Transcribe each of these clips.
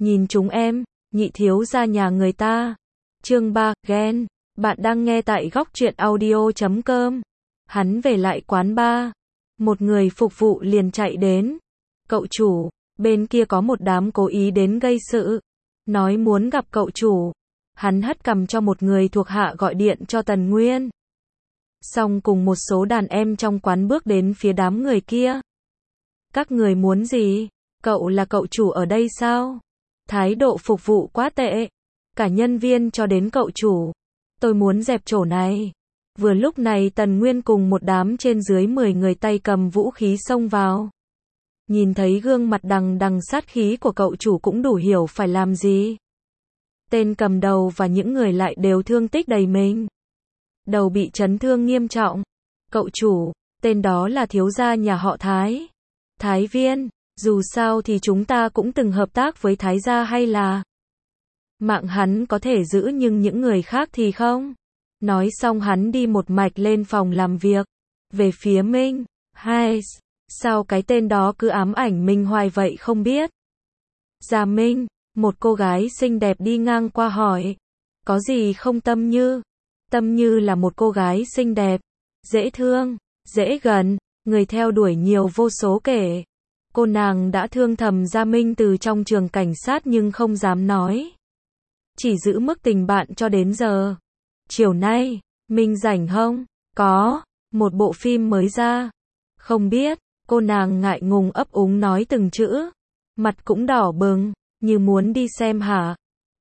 Nhìn chúng em, nhị thiếu gia nhà người ta. Chương 3, ghen. Bạn đang nghe tại góc truyện audio.com. Hắn về lại quán bar. Một người phục vụ liền chạy đến. Cậu chủ, bên kia có một đám cố ý đến gây sự. Nói muốn gặp cậu chủ. Hắn hất cằm cho một người thuộc hạ gọi điện cho Tần Nguyên. Xong cùng một số đàn em trong quán bước đến phía đám người kia. Các người muốn gì? Cậu là cậu chủ ở đây sao? Thái độ phục vụ quá tệ. Cả nhân viên cho đến cậu chủ. Tôi muốn dẹp chỗ này. Vừa lúc này Tần Nguyên cùng một đám trên dưới 10 người tay cầm vũ khí xông vào. Nhìn thấy gương mặt đằng đằng sát khí của cậu chủ cũng đủ hiểu phải làm gì. Tên cầm đầu và những người lại đều thương tích đầy mình. Đầu bị chấn thương nghiêm trọng. Cậu chủ, tên đó là thiếu gia nhà họ Thái. Thái Viên, dù sao thì chúng ta cũng từng hợp tác với Thái gia hay là. Mạng hắn có thể giữ nhưng những người khác thì không. Nói xong hắn đi một mạch lên phòng làm việc. Về phía Minh, hai, sao cái tên đó cứ ám ảnh mình hoài vậy không biết. Gia Minh, một cô gái xinh đẹp đi ngang qua hỏi. Có gì không Tâm Như? Tâm Như là một cô gái xinh đẹp, dễ thương, dễ gần, người theo đuổi nhiều vô số kể. Cô nàng đã thương thầm Gia Minh từ trong trường cảnh sát nhưng không dám nói. Chỉ giữ mức tình bạn cho đến giờ. Chiều nay, Minh rảnh không? Có, một bộ phim mới ra. Không biết, cô nàng ngại ngùng ấp úng nói từng chữ. Mặt cũng đỏ bừng, như muốn đi xem hả?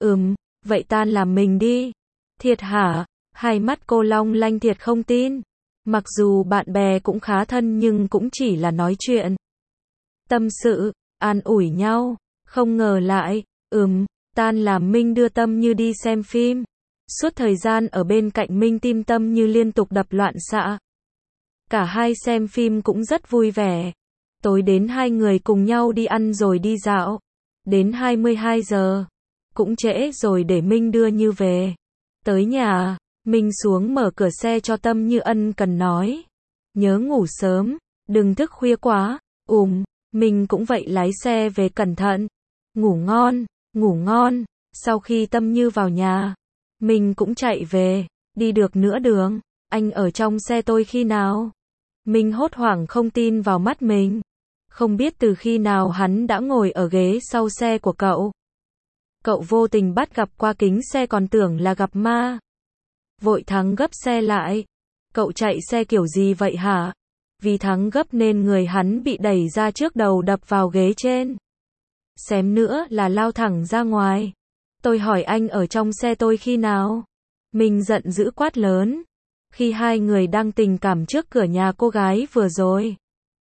Vậy tan làm mình đi. Thiệt hả? Hai mắt cô long lanh thiệt không tin. Mặc dù bạn bè cũng khá thân nhưng cũng chỉ là nói chuyện. Tâm sự, an ủi nhau. Không ngờ lại, tan làm Minh đưa Tâm Như đi xem phim. Suốt thời gian ở bên cạnh Minh tim Tâm Như liên tục đập loạn xạ. Cả hai xem phim cũng rất vui vẻ. Tối đến hai người cùng nhau đi ăn rồi đi dạo. Đến 22 giờ. Cũng trễ rồi để Minh đưa Như về. Tới nhà, Minh xuống mở cửa xe cho Tâm Như ân cần nói. Nhớ ngủ sớm, đừng thức khuya quá. Minh cũng vậy lái xe về cẩn thận. Ngủ ngon, ngủ ngon. Sau khi Tâm Như vào nhà, Minh cũng chạy về. Đi được nửa đường, anh ở trong xe tôi khi nào? Minh hốt hoảng không tin vào mắt mình. Không biết từ khi nào hắn đã ngồi ở ghế sau xe của cậu. Cậu vô tình bắt gặp qua kính xe còn tưởng là gặp ma. Vội thắng gấp xe lại. Cậu chạy xe kiểu gì vậy hả? Vì thắng gấp nên người hắn bị đẩy ra trước đầu đập vào ghế trên. Xém nữa là lao thẳng ra ngoài. Tôi hỏi anh ở trong xe tôi khi nào? Mình giận dữ quát lớn. Khi hai người đang tình cảm trước cửa nhà cô gái vừa rồi.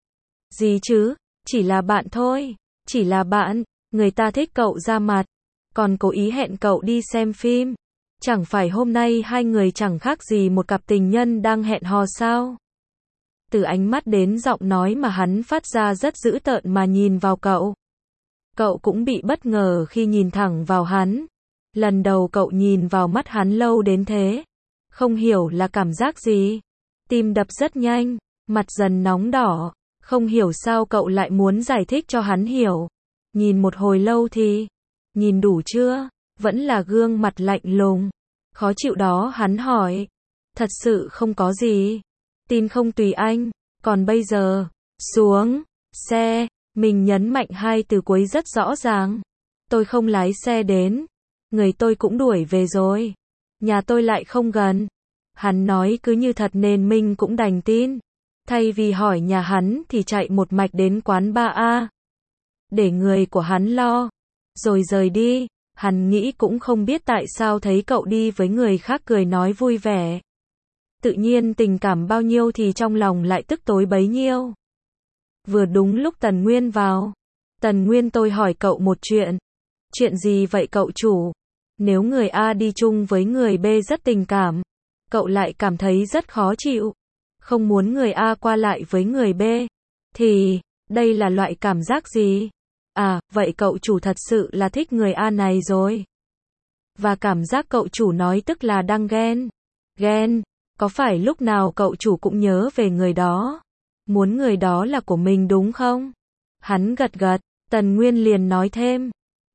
Gì chứ? Chỉ là bạn thôi. Chỉ là bạn. Người ta thích cậu ra mặt. Còn cố ý hẹn cậu đi xem phim. Chẳng phải hôm nay hai người chẳng khác gì một cặp tình nhân đang hẹn hò sao? Từ ánh mắt đến giọng nói mà hắn phát ra rất dữ tợn mà nhìn vào cậu. Cậu cũng bị bất ngờ khi nhìn thẳng vào hắn. Lần đầu cậu nhìn vào mắt hắn lâu đến thế. Không hiểu là cảm giác gì. Tim đập rất nhanh, mặt dần nóng đỏ. Không hiểu sao cậu lại muốn giải thích cho hắn hiểu. Nhìn một hồi lâu thì, nhìn đủ chưa? Vẫn là gương mặt lạnh lùng. Khó chịu đó hắn hỏi. Thật sự không có gì. Tin không tùy anh. Còn bây giờ, xuống xe. Mình nhấn mạnh hai từ cuối rất rõ ràng. Tôi không lái xe đến. Người tôi cũng đuổi về rồi. Nhà tôi lại không gần. Hắn nói cứ như thật nên mình cũng đành tin. Thay vì hỏi nhà hắn thì chạy một mạch đến quán bar A. Để người của hắn lo. Rồi rời đi. Hắn nghĩ cũng không biết tại sao thấy cậu đi với người khác cười nói vui vẻ. Tự nhiên tình cảm bao nhiêu thì trong lòng lại tức tối bấy nhiêu. Vừa đúng lúc Tần Nguyên vào. Tần Nguyên tôi hỏi cậu một chuyện. Chuyện gì vậy cậu chủ? Nếu người A đi chung với người B rất tình cảm. Cậu lại cảm thấy rất khó chịu. Không muốn người A qua lại với người B. Thì, đây là loại cảm giác gì? À, vậy cậu chủ thật sự là thích người A này rồi. Và cảm giác cậu chủ nói tức là đang ghen. Ghen, có phải lúc nào cậu chủ cũng nhớ về người đó? Muốn người đó là của mình đúng không? Hắn gật gật, Tần Nguyên liền nói thêm.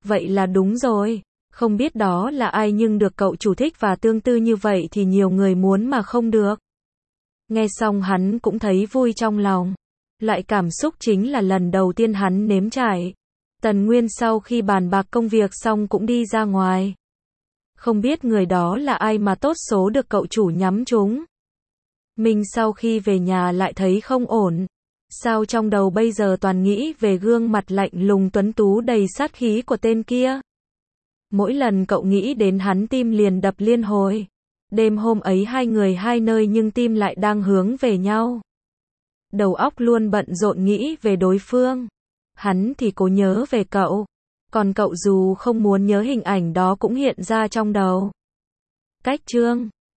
Vậy là đúng rồi. Không biết đó là ai nhưng được cậu chủ thích và tương tư như vậy thì nhiều người muốn mà không được. Nghe xong hắn cũng thấy vui trong lòng. Loại cảm xúc chính là lần đầu tiên hắn nếm trải. Tần Nguyên sau khi bàn bạc công việc xong cũng đi ra ngoài. Không biết người đó là ai mà tốt số được cậu chủ nhắm trúng. Mình sau khi về nhà lại thấy không ổn. Sao trong đầu bây giờ toàn nghĩ về gương mặt lạnh lùng tuấn tú đầy sát khí của tên kia. Mỗi lần cậu nghĩ đến hắn tim liền đập liên hồi. Đêm hôm ấy hai người hai nơi nhưng tim lại đang hướng về nhau. Đầu óc luôn bận rộn nghĩ về đối phương. Hắn thì cố nhớ về cậu. Còn cậu dù không muốn nhớ hình ảnh đó cũng hiện ra trong đầu. Cách chương